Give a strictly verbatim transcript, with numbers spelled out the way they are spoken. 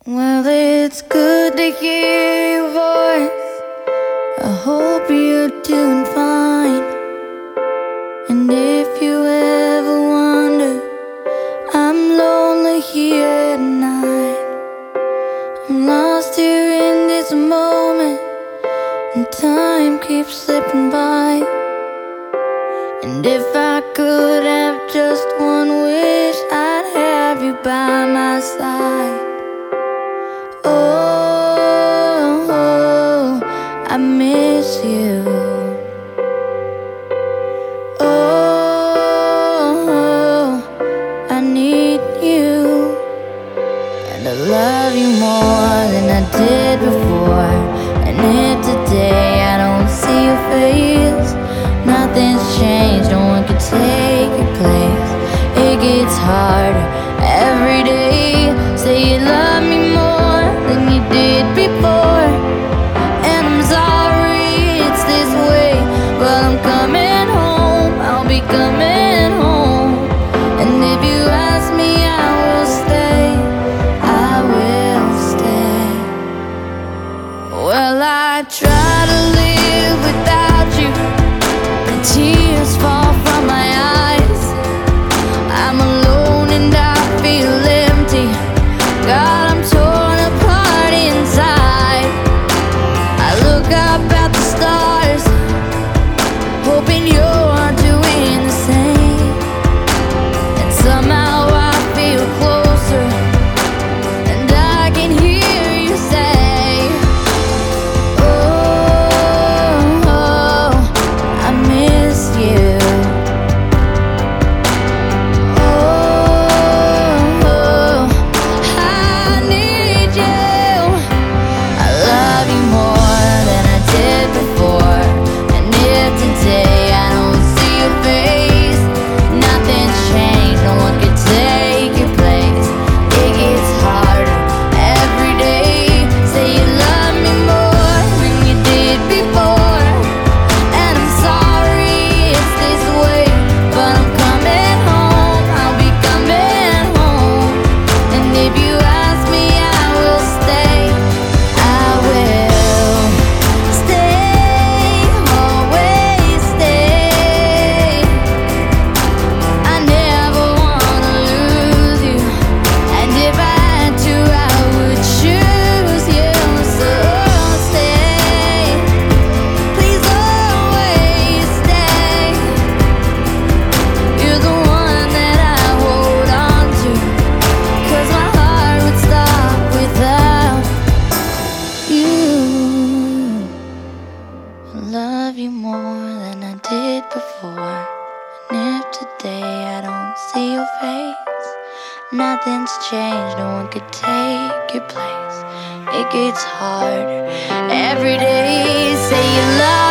Well, it's good to hear your voice. I hope you're doing fine. And if you ever wonder, I'm lonely here at night. I'm lost here in this moment, and time keeps slipping by. And if I could have just one wish, I'd have you by my side. Oh, I miss you. Oh, I need you. And I love you more than I did before. And if today I don't see your face, nothing's changed, no one can take your place. It gets harder every day. Say you love me more than you did before, and I'm sorry it's this way, but I'm coming home, I'll be coming home. And if you ask me, I will stay, I will stay. Well, I try to live without you, and tears fall from my eyes. I'm alone and I feel empty. God, I'm torn apart inside. I look up at the stars, hoping you're doing the same. And somehow I feel closer, and I can hear you say, oh, oh, I miss you. Love you more than I did before. And if today I don't see your face, nothing's changed, no one could take your place. It gets harder every day. Say you love